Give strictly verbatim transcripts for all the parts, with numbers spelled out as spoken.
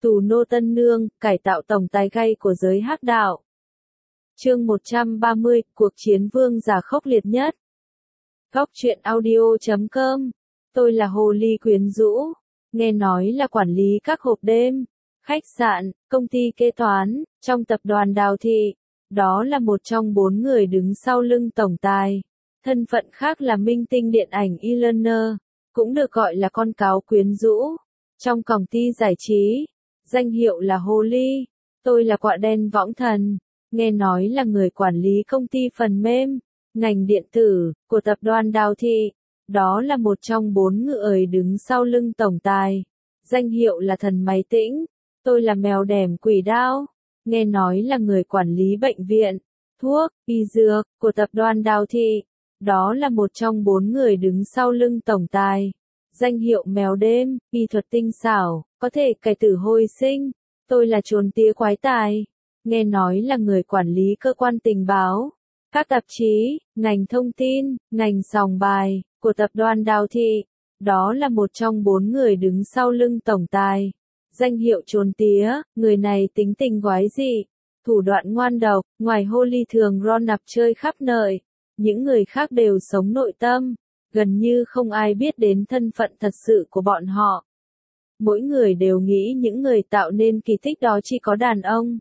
Tù nô tân nương, cải tạo tổng tài gay của giới hắc đạo. Chương một trăm ba mươi, cuộc chiến vương giả khốc liệt nhất. Góc truyện audio chấm com. Tôi là hồ ly quyến rũ. Nghe nói là quản lý các hộp đêm, khách sạn, công ty kế toán, trong tập đoàn Đào Thị. Đó là một trong bốn người đứng sau lưng tổng tài. Thân phận khác là minh tinh điện ảnh Eleanor, cũng được gọi là con cáo quyến rũ. Trong công ty giải trí, danh hiệu là hồ ly. Tôi là quạ đen võng thần. Nghe nói là người quản lý công ty phần mềm, ngành điện tử, của tập đoàn Đào Thị. Đó là một trong bốn người đứng sau lưng tổng tài. Danh hiệu là thần máy tĩnh. Tôi là mèo đẻm quỷ đao. Nghe nói là người quản lý bệnh viện, thuốc, y dược, của tập đoàn Đào Thị. Đó là một trong bốn người đứng sau lưng tổng tài. Danh hiệu mèo đêm, y thuật tinh xảo, có thể cải tử hồi sinh. Tôi là chuồn tía quái tài. Nghe nói là người quản lý cơ quan tình báo, các tạp chí, ngành thông tin, ngành sòng bài, của tập đoàn Đào Thị. Đó là một trong bốn người đứng sau lưng tổng tài. Danh hiệu trốn tía, người này tính tình quái dị, thủ đoạn ngoan độc, ngoài hồ ly thường ron nạp chơi khắp nơi. Những người khác đều sống nội tâm, gần như không ai biết đến thân phận thật sự của bọn họ. Mỗi người đều nghĩ những người tạo nên kỳ tích đó chỉ có đàn ông.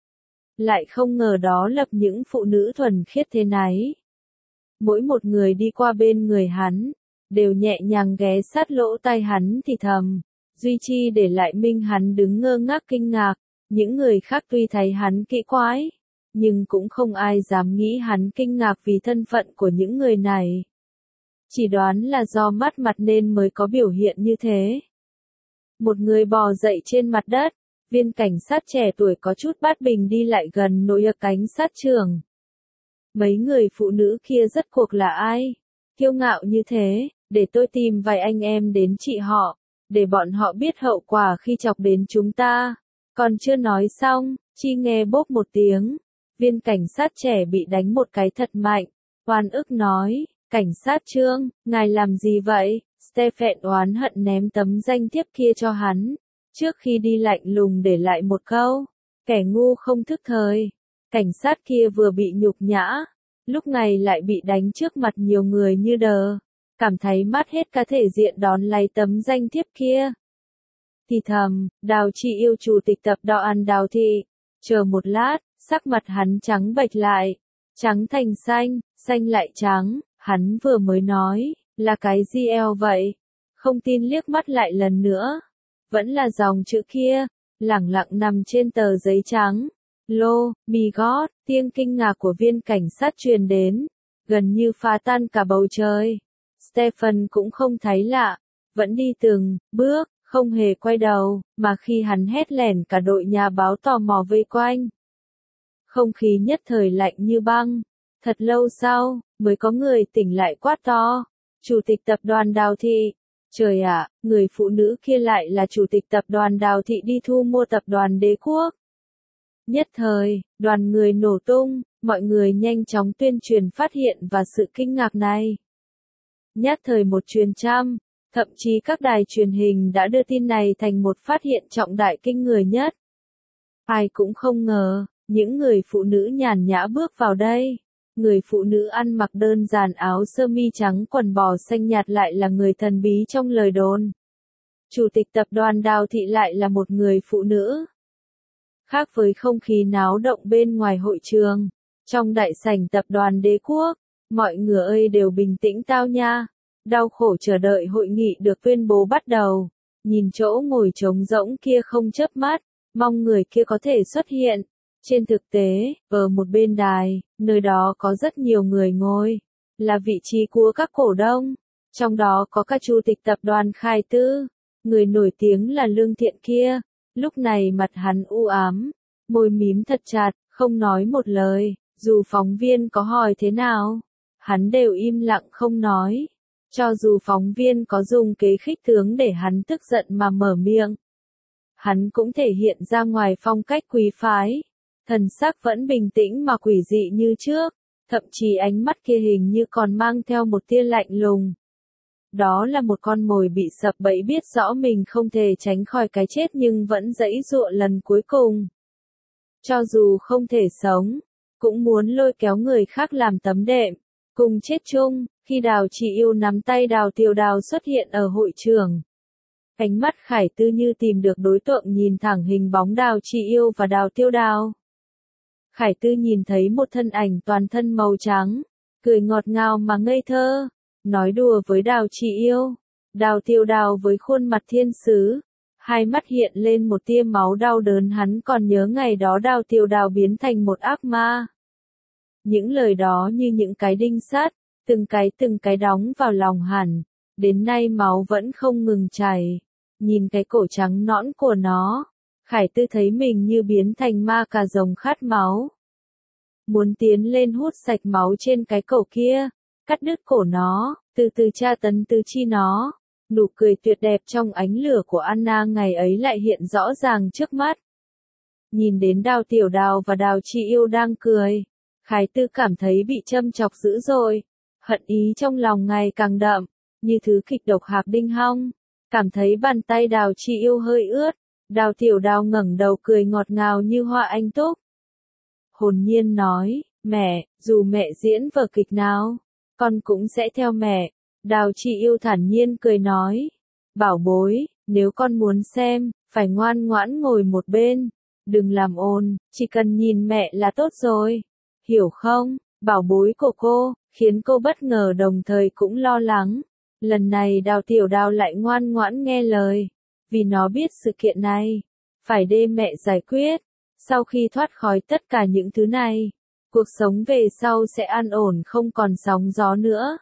Lại không ngờ đó lập những phụ nữ thuần khiết thế này. Mỗi một người đi qua bên người hắn, đều nhẹ nhàng ghé sát lỗ tai hắn thì thầm, duy chi để lại Minh hắn đứng ngơ ngác kinh ngạc. Những người khác tuy thấy hắn kỹ quái, nhưng cũng không ai dám nghĩ hắn kinh ngạc vì thân phận của những người này. Chỉ đoán là do mắt mặt nên mới có biểu hiện như thế. Một người bò dậy trên mặt đất, viên cảnh sát trẻ tuổi có chút bát bình đi lại gần nội cảnh sát trưởng. Mấy người phụ nữ kia rốt cuộc là ai? Kiêu ngạo như thế, để tôi tìm vài anh em đến trị họ, để bọn họ biết hậu quả khi chọc đến chúng ta. Còn chưa nói xong, chi nghe bốp một tiếng, viên cảnh sát trẻ bị đánh một cái thật mạnh, oan ức nói, cảnh sát Trương, ngài làm gì vậy? Stephen oán hận ném tấm danh thiếp kia cho hắn, trước khi đi lạnh lùng để lại một câu, kẻ ngu không thức thời. Cảnh sát kia vừa bị nhục nhã, lúc này lại bị đánh trước mặt nhiều người như đờ, cảm thấy mất hết cả thể diện đón lấy tấm danh thiếp kia. Thì thầm, Đào Chị yêu chủ tịch tập đoàn Đào Thị. Chờ một lát, sắc mặt hắn trắng bệch lại, trắng thành xanh, xanh lại trắng. Hắn vừa mới nói, là cái gì eo vậy? Không tin liếc mắt lại lần nữa. Vẫn là dòng chữ kia, lẳng lặng nằm trên tờ giấy trắng. Lô, mi gót, tiếng kinh ngạc của viên cảnh sát truyền đến, gần như phá tan cả bầu trời. Stephen cũng không thấy lạ, vẫn đi từng bước, không hề quay đầu, mà khi hắn hét lẻn cả đội nhà báo tò mò vây quanh. Không khí nhất thời lạnh như băng. Thật lâu sau, mới có người tỉnh lại quát to. Chủ tịch tập đoàn Đào Thị. Trời ạ, người phụ nữ kia lại là chủ tịch tập đoàn Đào Thị đi thu mua tập đoàn Đế Quốc. Nhất thời, đoàn người nổ tung, mọi người nhanh chóng tuyên truyền phát hiện và sự kinh ngạc này. Nhất thời một truyền trăm, thậm chí các đài truyền hình đã đưa tin này thành một phát hiện trọng đại kinh người nhất. Ai cũng không ngờ, những người phụ nữ nhàn nhã bước vào đây. Người phụ nữ ăn mặc đơn giản áo sơ mi trắng quần bò xanh nhạt lại là người thần bí trong lời đồn. Chủ tịch tập đoàn Đào Thị lại là một người phụ nữ. Khác với không khí náo động bên ngoài hội trường, trong đại sảnh tập đoàn Đế Quốc, mọi người đều bình tĩnh tao nha, đau khổ chờ đợi hội nghị được tuyên bố bắt đầu. Nhìn chỗ ngồi trống rỗng kia không chớp mắt, mong người kia có thể xuất hiện. Trên thực tế, ở một bên đài, nơi đó có rất nhiều người ngồi, là vị trí của các cổ đông, trong đó có các chủ tịch tập đoàn Khai Tư, người nổi tiếng là Lương Thiện kia, lúc này mặt hắn u ám, môi mím thật chặt, không nói một lời, dù phóng viên có hỏi thế nào, hắn đều im lặng không nói, cho dù phóng viên có dùng kế khích tướng để hắn tức giận mà mở miệng. Hắn cũng thể hiện ra ngoài phong cách quý phái. Thần sắc vẫn bình tĩnh mà quỷ dị như trước, thậm chí ánh mắt kia hình như còn mang theo một tia lạnh lùng. Đó là một con mồi bị sập bẫy biết rõ mình không thể tránh khỏi cái chết nhưng vẫn giãy giụa lần cuối cùng. Cho dù không thể sống, cũng muốn lôi kéo người khác làm tấm đệm, cùng chết chung. Khi Đào Chị Yêu nắm tay Đào Tiểu Đào xuất hiện ở hội trường. Ánh mắt Khải Tư như tìm được đối tượng nhìn thẳng hình bóng Đào Chị Yêu và Đào Tiêu Đào. Khải Tư nhìn thấy một thân ảnh toàn thân màu trắng, cười ngọt ngào mà ngây thơ, nói đùa với Đào Chị Yêu. Đào Tiêu Đào với khuôn mặt thiên sứ, hai mắt hiện lên một tia máu đau đớn, hắn còn nhớ ngày đó Đào Tiêu Đào biến thành một ác ma. Những lời đó như những cái đinh sắt, từng cái từng cái đóng vào lòng hắn, đến nay máu vẫn không ngừng chảy. Nhìn cái cổ trắng nõn của nó, Khải Tư thấy mình như biến thành ma cà rồng khát máu. Muốn tiến lên hút sạch máu trên cái cổ kia, cắt đứt cổ nó, từ từ tra tấn tứ chi nó. Nụ cười tuyệt đẹp trong ánh lửa của Anna ngày ấy lại hiện rõ ràng trước mắt. Nhìn đến Đào Tiểu Đào và Đào Chị Yêu đang cười, Khải Tư cảm thấy bị châm chọc dữ dội, hận ý trong lòng ngày càng đậm, như thứ kịch độc hạc đinh hong. Cảm thấy bàn tay Đào Chị Yêu hơi ướt, Đào Tiểu Đào ngẩng đầu cười ngọt ngào như hoa anh túc. Hồn nhiên nói, mẹ, dù mẹ diễn vở kịch nào, con cũng sẽ theo mẹ. Đào Chị Yêu thản nhiên cười nói, bảo bối, nếu con muốn xem, phải ngoan ngoãn ngồi một bên, đừng làm ồn, chỉ cần nhìn mẹ là tốt rồi, hiểu không? Bảo bối của cô, khiến cô bất ngờ đồng thời cũng lo lắng. Lần này Đào Tiểu Đào lại ngoan ngoãn nghe lời, vì nó biết sự kiện này, phải để mẹ giải quyết. Sau khi thoát khỏi tất cả những thứ này, cuộc sống về sau sẽ an ổn không còn sóng gió nữa.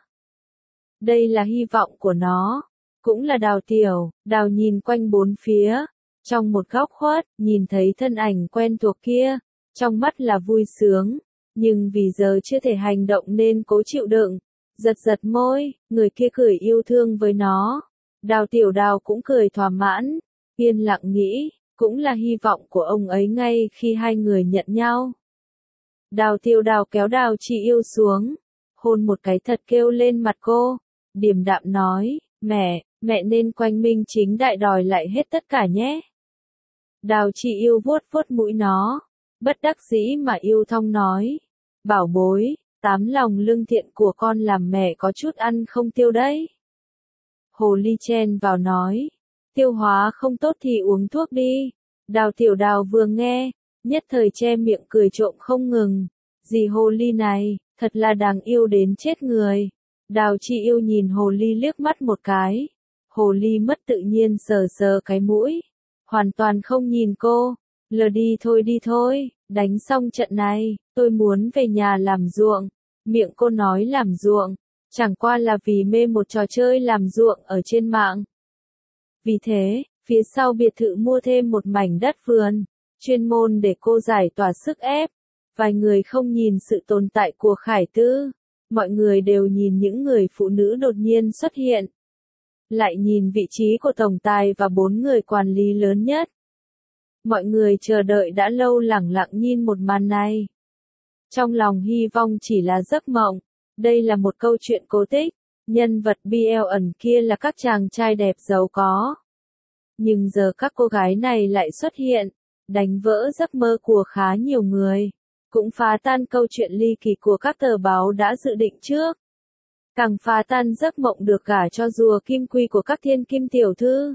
Đây là hy vọng của nó, cũng là Đào Tiểu. Đào nhìn quanh bốn phía, trong một góc khuất, nhìn thấy thân ảnh quen thuộc kia, trong mắt là vui sướng, nhưng vì giờ chưa thể hành động nên cố chịu đựng. Giật giật môi, người kia cười yêu thương với nó. Đào Tiểu Đào cũng cười thỏa mãn, yên lặng nghĩ, cũng là hy vọng của ông ấy ngay khi hai người nhận nhau. Đào Tiểu Đào kéo Đào Chị Yêu xuống, hôn một cái thật kêu lên mặt cô, điềm đạm nói, mẹ, mẹ nên quanh minh chính đại đòi lại hết tất cả nhé. Đào Chị Yêu vuốt vuốt mũi nó, bất đắc dĩ mà yêu thong nói, bảo bối, tám lòng lương thiện của con làm mẹ có chút ăn không tiêu đấy. Hồ ly chen vào nói, tiêu hóa không tốt thì uống thuốc đi. Đào Tiểu Đào vừa nghe, nhất thời che miệng cười trộm không ngừng. Dì hồ ly này, thật là đáng yêu đến chết người. Đào Chị Yêu nhìn hồ ly liếc mắt một cái. Hồ ly mất tự nhiên sờ sờ cái mũi, hoàn toàn không nhìn cô. Lờ đi thôi đi thôi, đánh xong trận này, tôi muốn về nhà làm ruộng. Miệng cô nói làm ruộng, chẳng qua là vì mê một trò chơi làm ruộng ở trên mạng. Vì thế, phía sau biệt thự mua thêm một mảnh đất vườn, chuyên môn để cô giải tỏa sức ép. Vài người không nhìn sự tồn tại của Khải Tư, mọi người đều nhìn những người phụ nữ đột nhiên xuất hiện. Lại nhìn vị trí của tổng tài và bốn người quản lý lớn nhất. Mọi người chờ đợi đã lâu lẳng lặng nhìn một màn này. Trong lòng hy vọng chỉ là giấc mộng. Đây là một câu chuyện cố tích. Nhân vật bí ẩn kia là các chàng trai đẹp giàu có. Nhưng giờ các cô gái này lại xuất hiện, đánh vỡ giấc mơ của khá nhiều người. Cũng phá tan câu chuyện ly kỳ của các tờ báo đã dự định trước. Càng phá tan giấc mộng được gả cho rùa kim quy của các thiên kim tiểu thư.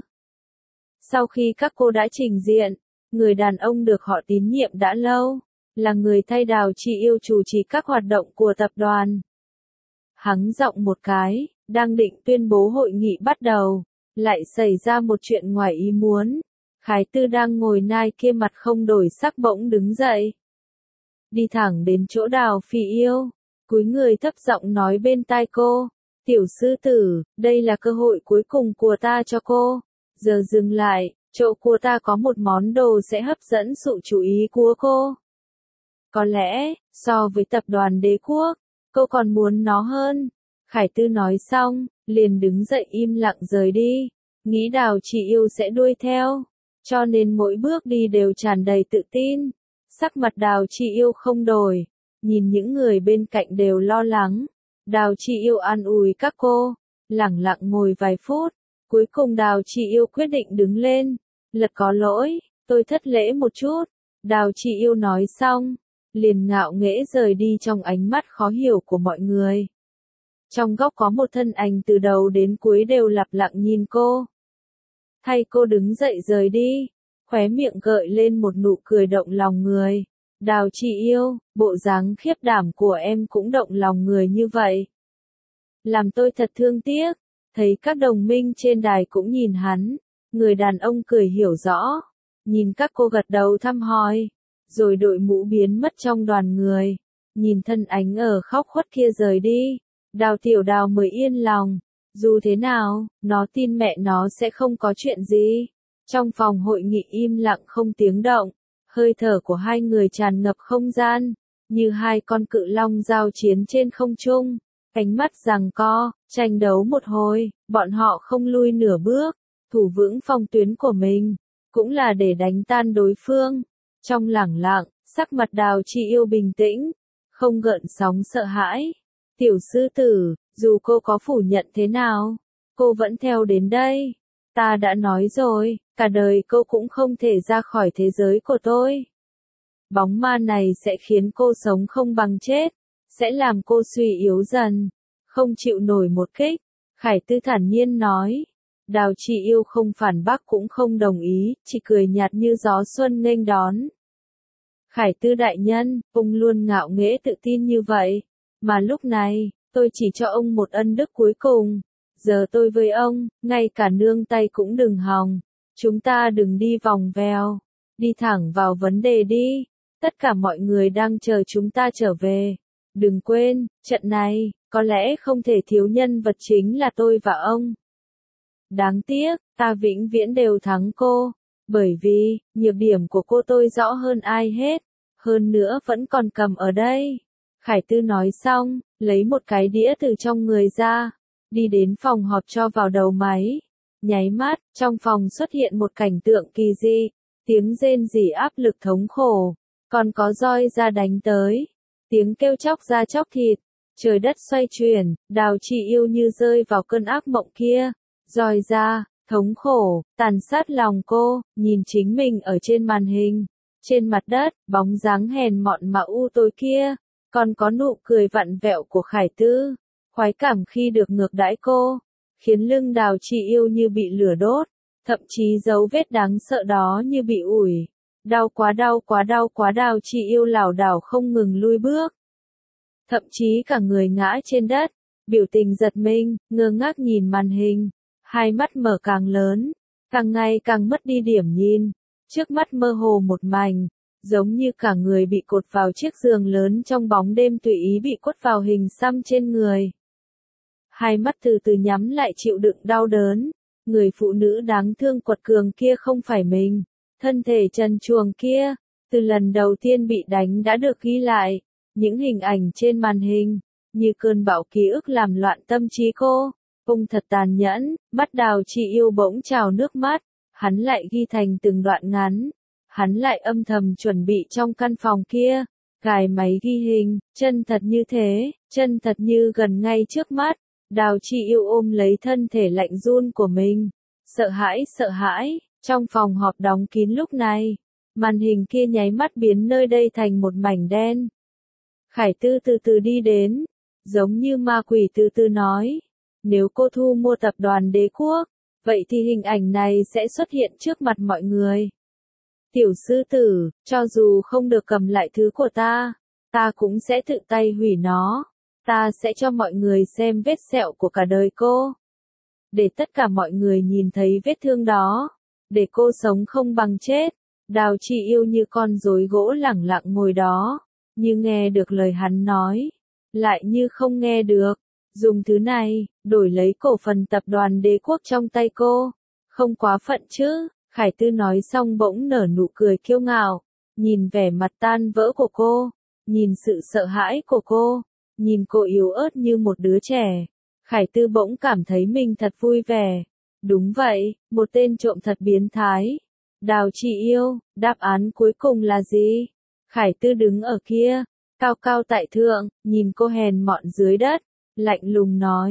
Sau khi các cô đã trình diện, người đàn ông được họ tín nhiệm đã lâu, là người thay Đào Chị Yêu chủ trì các hoạt động của tập đoàn. Hắng giọng một cái, đang định tuyên bố hội nghị bắt đầu, lại xảy ra một chuyện ngoài ý muốn. Khải Tư đang ngồi nai kia mặt không đổi sắc bỗng đứng dậy. Đi thẳng đến chỗ Đào Phi Yêu, cúi người thấp giọng nói bên tai cô, tiểu sư tử, đây là cơ hội cuối cùng của ta cho cô. Giờ dừng lại, chỗ của ta có một món đồ sẽ hấp dẫn sự chú ý của cô. Có lẽ, so với tập đoàn Đế Quốc, cô còn muốn nó hơn. Khải Tư nói xong, liền đứng dậy im lặng rời đi, nghĩ Đào Chị Yêu sẽ đuôi theo, cho nên mỗi bước đi đều tràn đầy tự tin. Sắc mặt Đào Chị Yêu không đổi, nhìn những người bên cạnh đều lo lắng. Đào Chị Yêu an ủi các cô, lẳng lặng ngồi vài phút, cuối cùng Đào Chị Yêu quyết định đứng lên. Lật có lỗi, tôi thất lễ một chút. Đào Chị Yêu nói xong, liền ngạo nghễ rời đi trong ánh mắt khó hiểu của mọi người. Trong góc có một thân ảnh từ đầu đến cuối đều lặp lặng nhìn cô. Thay cô đứng dậy rời đi, khóe miệng gợi lên một nụ cười động lòng người. Đào Chị Yêu, bộ dáng khiếp đảm của em cũng động lòng người như vậy. Làm tôi thật thương tiếc, thấy các đồng minh trên đài cũng nhìn hắn, người đàn ông cười hiểu rõ, nhìn các cô gật đầu thăm hỏi, rồi đội mũ biến mất trong đoàn người, nhìn thân ảnh ở khóc khuất kia rời đi, Đào Tiểu Đào mới yên lòng, dù thế nào, nó tin mẹ nó sẽ không có chuyện gì. Trong phòng hội nghị im lặng không tiếng động, hơi thở của hai người tràn ngập không gian, như hai con cự long giao chiến trên không trung, ánh mắt giằng co, tranh đấu một hồi, bọn họ không lui nửa bước, thủ vững phòng tuyến của mình, cũng là để đánh tan đối phương. Trong lẳng lặng, sắc mặt Đào Chị Yêu bình tĩnh, không gợn sóng sợ hãi. Tiểu sư tử, dù cô có phủ nhận thế nào, cô vẫn theo đến đây. Ta đã nói rồi, cả đời cô cũng không thể ra khỏi thế giới của tôi. Bóng ma này sẽ khiến cô sống không bằng chết, sẽ làm cô suy yếu dần, không chịu nổi một kích. Khải Tư thản nhiên nói. Đào Chị Yêu không phản bác cũng không đồng ý, chỉ cười nhạt như gió xuân nghênh đón. Khải Tư đại nhân, ông luôn ngạo nghễ tự tin như vậy, mà lúc này, tôi chỉ cho ông một ân đức cuối cùng. Giờ tôi với ông, ngay cả nương tay cũng đừng hòng. Chúng ta đừng đi vòng vèo, đi thẳng vào vấn đề đi. Tất cả mọi người đang chờ chúng ta trở về. Đừng quên, trận này, có lẽ không thể thiếu nhân vật chính là tôi và ông. Đáng tiếc, ta vĩnh viễn đều thắng cô, bởi vì, nhược điểm của cô tôi rõ hơn ai hết, hơn nữa vẫn còn cầm ở đây. Khải Tư nói xong, lấy một cái đĩa từ trong người ra, đi đến phòng họp cho vào đầu máy. Nháy mắt, trong phòng xuất hiện một cảnh tượng kỳ dị, tiếng rên rỉ áp lực thống khổ, còn có roi ra đánh tới, tiếng kêu chóc da chóc thịt, trời đất xoay chuyển, Đào Chị Yêu như rơi vào cơn ác mộng kia. Roi ra, thống khổ, tàn sát lòng cô, nhìn chính mình ở trên màn hình, trên mặt đất, bóng dáng hèn mọn mà u tối kia, còn có nụ cười vặn vẹo của Khải Tư, khoái cảm khi được ngược đãi cô, khiến lưng Đào Chị Yêu như bị lửa đốt, thậm chí dấu vết đáng sợ đó như bị ủi. Đau quá đau quá đau quá Đào Chị Yêu lảo đảo không ngừng lui bước, thậm chí cả người ngã trên đất, biểu tình giật mình, ngơ ngác nhìn màn hình. Hai mắt mở càng lớn, càng ngày càng mất đi điểm nhìn, trước mắt mơ hồ một mảnh, giống như cả người bị cột vào chiếc giường lớn trong bóng đêm tùy ý bị quất vào hình xăm trên người. Hai mắt từ từ nhắm lại chịu đựng đau đớn, người phụ nữ đáng thương quật cường kia không phải mình, thân thể trần truồng kia, từ lần đầu tiên bị đánh đã được ghi lại, những hình ảnh trên màn hình, như cơn bão ký ức làm loạn tâm trí cô. Ông thật tàn nhẫn, mắt Đào Chị Yêu bỗng trào nước mắt, hắn lại ghi thành từng đoạn ngắn, hắn lại âm thầm chuẩn bị trong căn phòng kia, cài máy ghi hình, chân thật như thế, chân thật như gần ngay trước mắt, Đào Chị Yêu ôm lấy thân thể lạnh run của mình, sợ hãi sợ hãi, trong phòng họp đóng kín lúc này, màn hình kia nháy mắt biến nơi đây thành một mảnh đen. Khải Tư từ từ đi đến, giống như ma quỷ từ từ nói. Nếu cô thu mua tập đoàn Đế Quốc, vậy thì hình ảnh này sẽ xuất hiện trước mặt mọi người. Tiểu sư tử, cho dù không được cầm lại thứ của ta, ta cũng sẽ tự tay hủy nó. Ta sẽ cho mọi người xem vết sẹo của cả đời cô. Để tất cả mọi người nhìn thấy vết thương đó. Để cô sống không bằng chết. Đào Chị Yêu như con rối gỗ lẳng lặng ngồi đó, như nghe được lời hắn nói, lại như không nghe được. Dùng thứ này, đổi lấy cổ phần tập đoàn Đế Quốc trong tay cô. Không quá phận chứ, Khải Tư nói xong bỗng nở nụ cười kiêu ngạo, nhìn vẻ mặt tan vỡ của cô, nhìn sự sợ hãi của cô, nhìn cô yếu ớt như một đứa trẻ. Khải Tư bỗng cảm thấy mình thật vui vẻ. Đúng vậy, một tên trộm thật biến thái. Đào Chị Yêu, đáp án cuối cùng là gì? Khải Tư đứng ở kia, cao cao tại thượng, nhìn cô hèn mọn dưới đất. Lạnh lùng nói,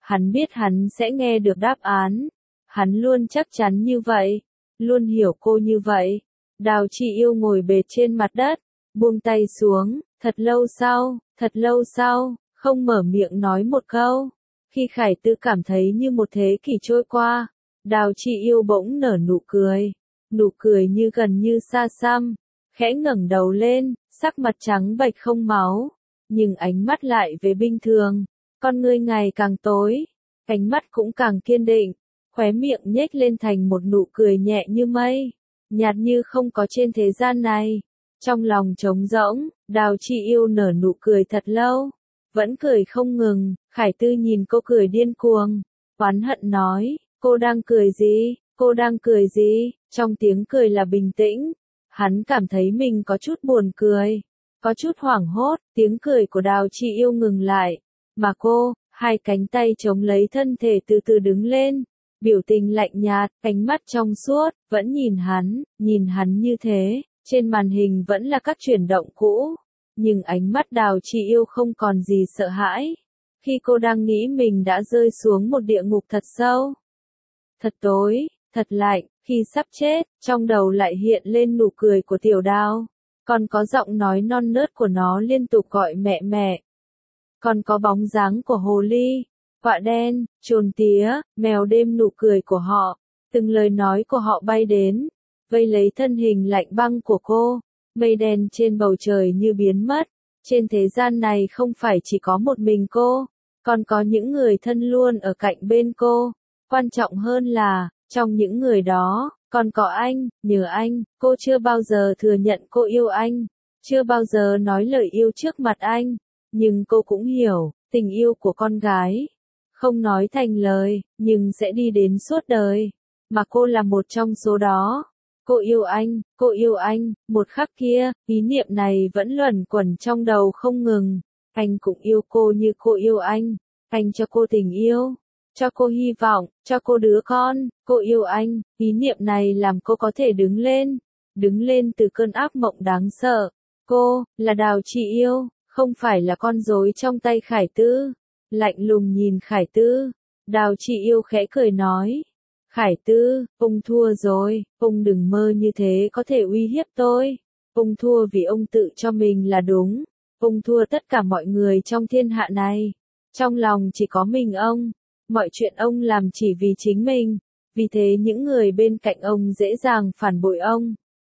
Hắn biết hắn sẽ nghe được đáp án. Hắn luôn chắc chắn như vậy. Luôn hiểu cô như vậy. Đào Chi Yêu ngồi bệt trên mặt đất. Buông tay xuống. Thật lâu sau, thật lâu sau, không mở miệng nói một câu. Khi Khải Tư cảm thấy như một thế kỷ trôi qua, Đào Chi Yêu bỗng nở nụ cười. Nụ cười như gần như xa xăm. Khẽ ngẩng đầu lên, sắc mặt trắng bệch không máu. Nhưng ánh mắt lại về bình thường. Con ngươi ngày càng tối. Ánh mắt cũng càng kiên định. Khóe miệng nhếch lên thành một nụ cười nhẹ như mây. Nhạt như không có trên thế gian này. Trong lòng trống rỗng, Đào Chi Yêu nở nụ cười thật lâu. Vẫn cười không ngừng. Khải Tư nhìn cô cười điên cuồng. Oán hận nói, cô đang cười gì, cô đang cười gì, trong tiếng cười là bình tĩnh. Hắn cảm thấy mình có chút buồn cười, có chút hoảng hốt, tiếng cười của Đào Chi Yêu ngừng lại. Mà cô, hai cánh tay chống lấy thân thể từ từ đứng lên. Biểu tình lạnh nhạt, ánh mắt trong suốt, vẫn nhìn hắn, nhìn hắn như thế. Trên màn hình vẫn là các chuyển động cũ. Nhưng ánh mắt Đào Chi Yêu không còn gì sợ hãi. Khi cô đang nghĩ mình đã rơi xuống một địa ngục thật sâu. Thật tối, thật lạnh, khi sắp chết, trong đầu lại hiện lên nụ cười của Tiểu Đào. Còn có giọng nói non nớt của nó liên tục gọi mẹ mẹ. Còn có bóng dáng của hồ ly, quạ đen, trồn tía, mèo đêm, nụ cười của họ. Từng lời nói của họ bay đến, vây lấy thân hình lạnh băng của cô. Mây đen trên bầu trời như biến mất. Trên thế gian này không phải chỉ có một mình cô, còn có những người thân luôn ở cạnh bên cô. Quan trọng hơn là, trong những người đó, còn có anh, nhờ anh, cô chưa bao giờ thừa nhận cô yêu anh, chưa bao giờ nói lời yêu trước mặt anh, nhưng cô cũng hiểu, tình yêu của con gái, không nói thành lời, nhưng sẽ đi đến suốt đời, mà cô là một trong số đó. Cô yêu anh, cô yêu anh, một khắc kia, ý niệm này vẫn luẩn quẩn trong đầu không ngừng. Anh cũng yêu cô như cô yêu anh, anh cho cô tình yêu, cho cô hy vọng, cho cô đứa con, cô yêu anh, ý niệm này làm cô có thể đứng lên, đứng lên từ cơn ác mộng đáng sợ. Cô, là Đào Chi Yêu, không phải là con rối trong tay Khải Tư. Lạnh lùng nhìn Khải Tư, Đào Chi Yêu khẽ cười nói. Khải Tư, ông thua rồi, ông đừng mơ như thế có thể uy hiếp tôi. Ông thua vì ông tự cho mình là đúng. Ông thua tất cả mọi người trong thiên hạ này. Trong lòng chỉ có mình ông. Mọi chuyện ông làm chỉ vì chính mình. Vì thế những người bên cạnh ông dễ dàng phản bội ông.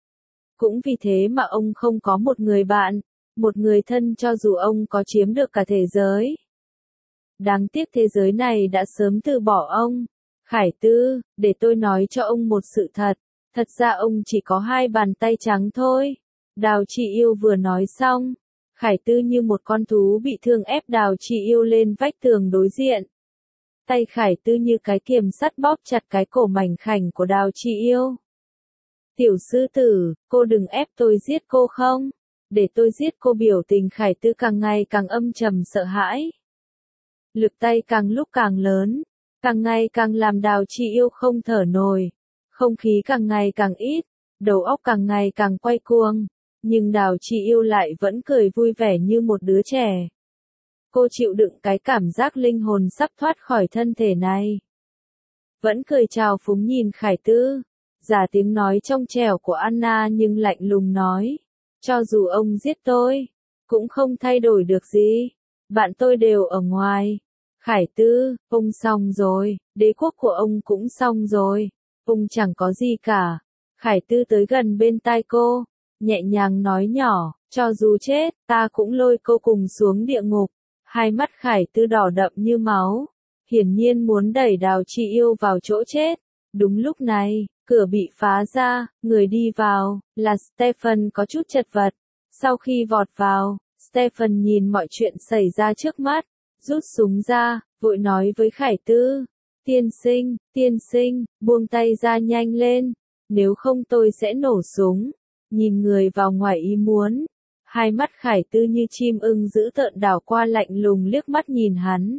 Cũng vì thế mà ông không có một người bạn, một người thân cho dù ông có chiếm được cả thế giới. Đáng tiếc thế giới này đã sớm từ bỏ ông. Khải Tư, để tôi nói cho ông một sự thật, thật ra ông chỉ có hai bàn tay trắng thôi. Đào Chi Yêu vừa nói xong, Khải Tư như một con thú bị thương ép Đào Chi Yêu lên vách tường đối diện. Tay Khải Tư như cái kiềm sắt bóp chặt cái cổ mảnh khảnh của Đào Chi Yêu. Tiểu sư tử, cô đừng ép tôi giết cô không? Để tôi giết cô. Biểu tình Khải Tư càng ngày càng âm trầm sợ hãi. Lực tay càng lúc càng lớn. Càng ngày càng làm Đào Chi Yêu không thở nổi. Không khí càng ngày càng ít. Đầu óc càng ngày càng quay cuồng. Nhưng Đào Chi Yêu lại vẫn cười vui vẻ như một đứa trẻ. Cô chịu đựng cái cảm giác linh hồn sắp thoát khỏi thân thể này. Vẫn cười trào phúng nhìn Khải Tư. Giả tiếng nói trong trẻo của Anna nhưng lạnh lùng nói. Cho dù ông giết tôi, cũng không thay đổi được gì. Bạn tôi đều ở ngoài. Khải Tư, ông xong rồi, đế quốc của ông cũng xong rồi, ông chẳng có gì cả. Khải Tư tới gần bên tai cô, nhẹ nhàng nói nhỏ, cho dù chết, ta cũng lôi cô cùng xuống địa ngục. Hai mắt Khải Tư đỏ đậm như máu, hiển nhiên muốn đẩy Đào Chi Yêu vào chỗ chết. Đúng lúc này, cửa bị phá ra, người đi vào, là Stephen có chút chật vật. Sau khi vọt vào, Stephen nhìn mọi chuyện xảy ra trước mắt. Rút súng ra, vội nói với Khải Tư. Tiên sinh, tiên sinh, buông tay ra nhanh lên. Nếu không tôi sẽ nổ súng. Nhìn người vào ngoài ý muốn. Hai mắt Khải Tư như chim ưng dữ tợn đảo qua lạnh lùng liếc mắt nhìn hắn.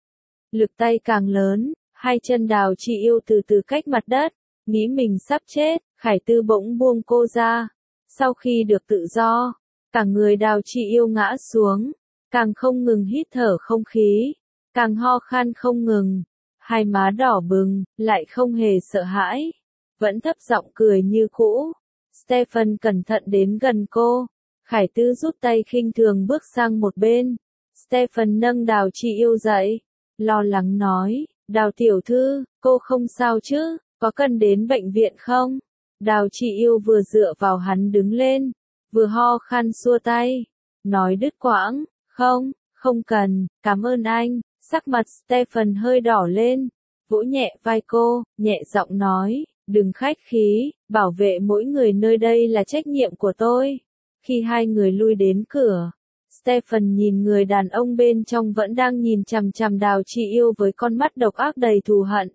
Lực tay càng lớn, hai chân Đào Chi Yêu từ từ cách mặt đất. Nghĩ mình sắp chết, Khải Tư bỗng buông cô ra. Sau khi được tự do, cả người Đào Chi Yêu ngã xuống. Càng không ngừng hít thở không khí. càng ho khan không ngừng, hai má đỏ bừng, lại không hề sợ hãi, vẫn thấp giọng cười như cũ. Stephen cẩn thận đến gần cô, Khải Tư rút tay khinh thường bước sang một bên. Stephen nâng Đào Chị Yêu dậy, lo lắng nói, Đào tiểu thư, cô không sao chứ, có cần đến bệnh viện không? Đào Chị Yêu vừa dựa vào hắn đứng lên, vừa ho khan xua tay, nói đứt quãng, không, không cần, cảm ơn anh. Sắc mặt Stephen hơi đỏ lên, vỗ nhẹ vai cô, nhẹ giọng nói, đừng khách khí, bảo vệ mỗi người nơi đây là trách nhiệm của tôi. Khi hai người lui đến cửa, Stephen nhìn người đàn ông bên trong vẫn đang nhìn chằm chằm Đào Chị Yêu với con mắt độc ác đầy thù hận.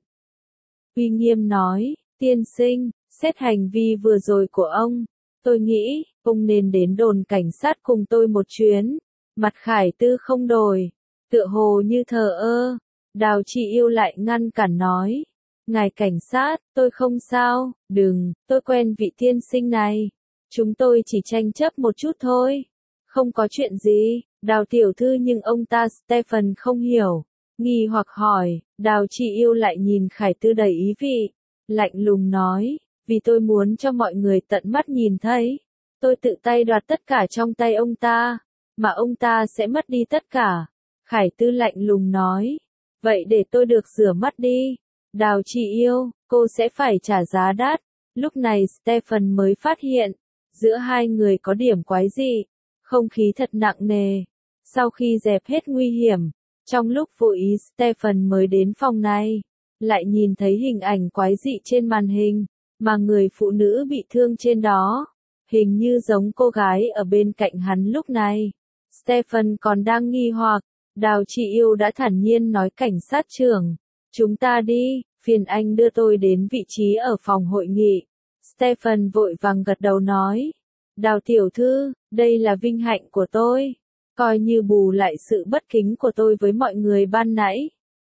Uy nghiêm nói, tiên sinh, xét hành vi vừa rồi của ông, tôi nghĩ, ông nên đến đồn cảnh sát cùng tôi một chuyến. Mặt Khải Tư không đổi, tựa hồ như thờ ơ. Đào Chị Yêu lại ngăn cản nói, ngài cảnh sát, tôi không sao, đừng, tôi quen vị tiên sinh này. Chúng tôi chỉ tranh chấp một chút thôi. Không có chuyện gì, Đào tiểu thư. Nhưng ông ta Stephen không hiểu, nghi hoặc hỏi. Đào Chị Yêu lại nhìn Khải Tư đầy ý vị, lạnh lùng nói, vì tôi muốn cho mọi người tận mắt nhìn thấy, tôi tự tay đoạt tất cả trong tay ông ta, mà ông ta sẽ mất đi tất cả. Khải Tư lạnh lùng nói, vậy để tôi được rửa mắt đi. Đào Chị Yêu, cô sẽ phải trả giá đắt. Lúc này Stephen mới phát hiện, giữa hai người có điểm quái dị, không khí thật nặng nề. Sau khi dẹp hết nguy hiểm, trong lúc vô ý Stephen mới đến phòng này, lại nhìn thấy hình ảnh quái dị trên màn hình, mà người phụ nữ bị thương trên đó, hình như giống cô gái ở bên cạnh hắn lúc này. Stephen còn đang nghi hoặc, Đào Chị Yêu đã thản nhiên nói cảnh sát trưởng, chúng ta đi, phiền anh đưa tôi đến vị trí ở phòng hội nghị. Stephen vội vàng gật đầu nói, Đào tiểu thư, đây là vinh hạnh của tôi, coi như bù lại sự bất kính của tôi với mọi người ban nãy.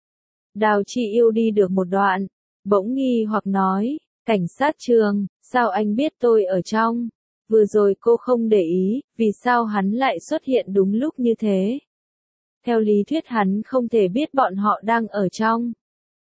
Đào Chị Yêu đi được một đoạn, bỗng nghi hoặc nói, cảnh sát trường, sao anh biết tôi ở trong? Vừa rồi cô không để ý, vì sao hắn lại xuất hiện đúng lúc như thế? Theo lý thuyết hắn không thể biết bọn họ đang ở trong.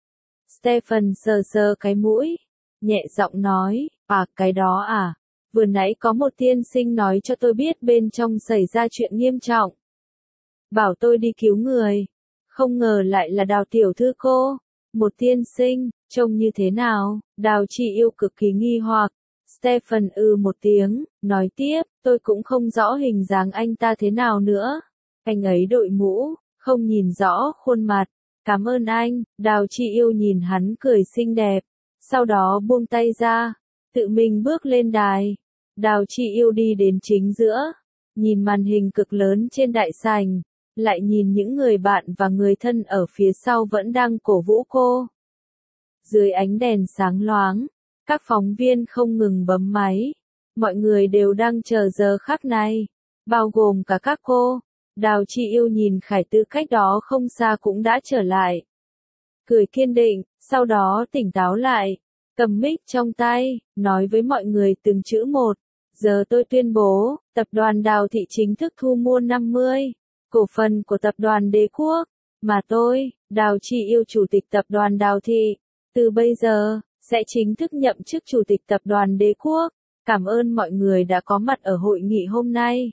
Stephen sờ sờ cái mũi, nhẹ giọng nói, à cái đó à, vừa nãy có một tiên sinh nói cho tôi biết bên trong xảy ra chuyện nghiêm trọng. Bảo tôi đi cứu người, không ngờ lại là Đào tiểu thư cô. Một tiên sinh, trông như thế nào? Đào Chị Yêu cực kỳ nghi hoặc. Stephen ư một tiếng, nói tiếp, tôi cũng không rõ hình dáng anh ta thế nào nữa. Anh ấy đội mũ, không nhìn rõ khuôn mặt. Cảm ơn anh. Đào Chị Yêu nhìn hắn cười xinh đẹp, sau đó buông tay ra, tự mình bước lên đài. Đào Chị Yêu đi đến chính giữa, nhìn màn hình cực lớn trên đại sảnh, lại nhìn những người bạn và người thân ở phía sau vẫn đang cổ vũ cô. Dưới ánh đèn sáng loáng, các phóng viên không ngừng bấm máy. Mọi người đều đang chờ giờ khắc này, bao gồm cả các cô. Đào Chị Yêu nhìn Khải Tư cách đó không xa cũng đã trở lại. Cười kiên định, sau đó tỉnh táo lại, cầm mic trong tay, nói với mọi người từng chữ một. Giờ tôi tuyên bố, tập đoàn Đào Thị chính thức thu mua năm mươi cổ phần của tập đoàn Đế Quốc, mà tôi, Đào Chị Yêu chủ tịch tập đoàn Đào Thị, từ bây giờ, sẽ chính thức nhậm chức chủ tịch tập đoàn Đế Quốc. Cảm ơn mọi người đã có mặt ở hội nghị hôm nay.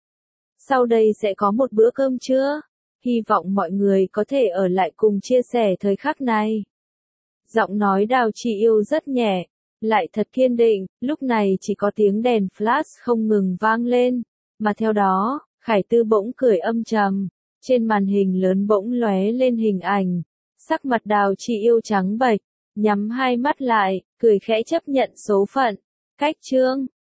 Sau đây sẽ có một bữa cơm trưa, hy vọng mọi người có thể ở lại cùng chia sẻ thời khắc này. Giọng nói Đào Chị Yêu rất nhẹ, lại thật kiên định, lúc này chỉ có tiếng đèn flash không ngừng vang lên, mà theo đó, Khải Tư bỗng cười âm trầm, trên màn hình lớn bỗng lóe lên hình ảnh, sắc mặt Đào Chị Yêu trắng bệch, nhắm hai mắt lại, cười khẽ chấp nhận số phận. Cách chương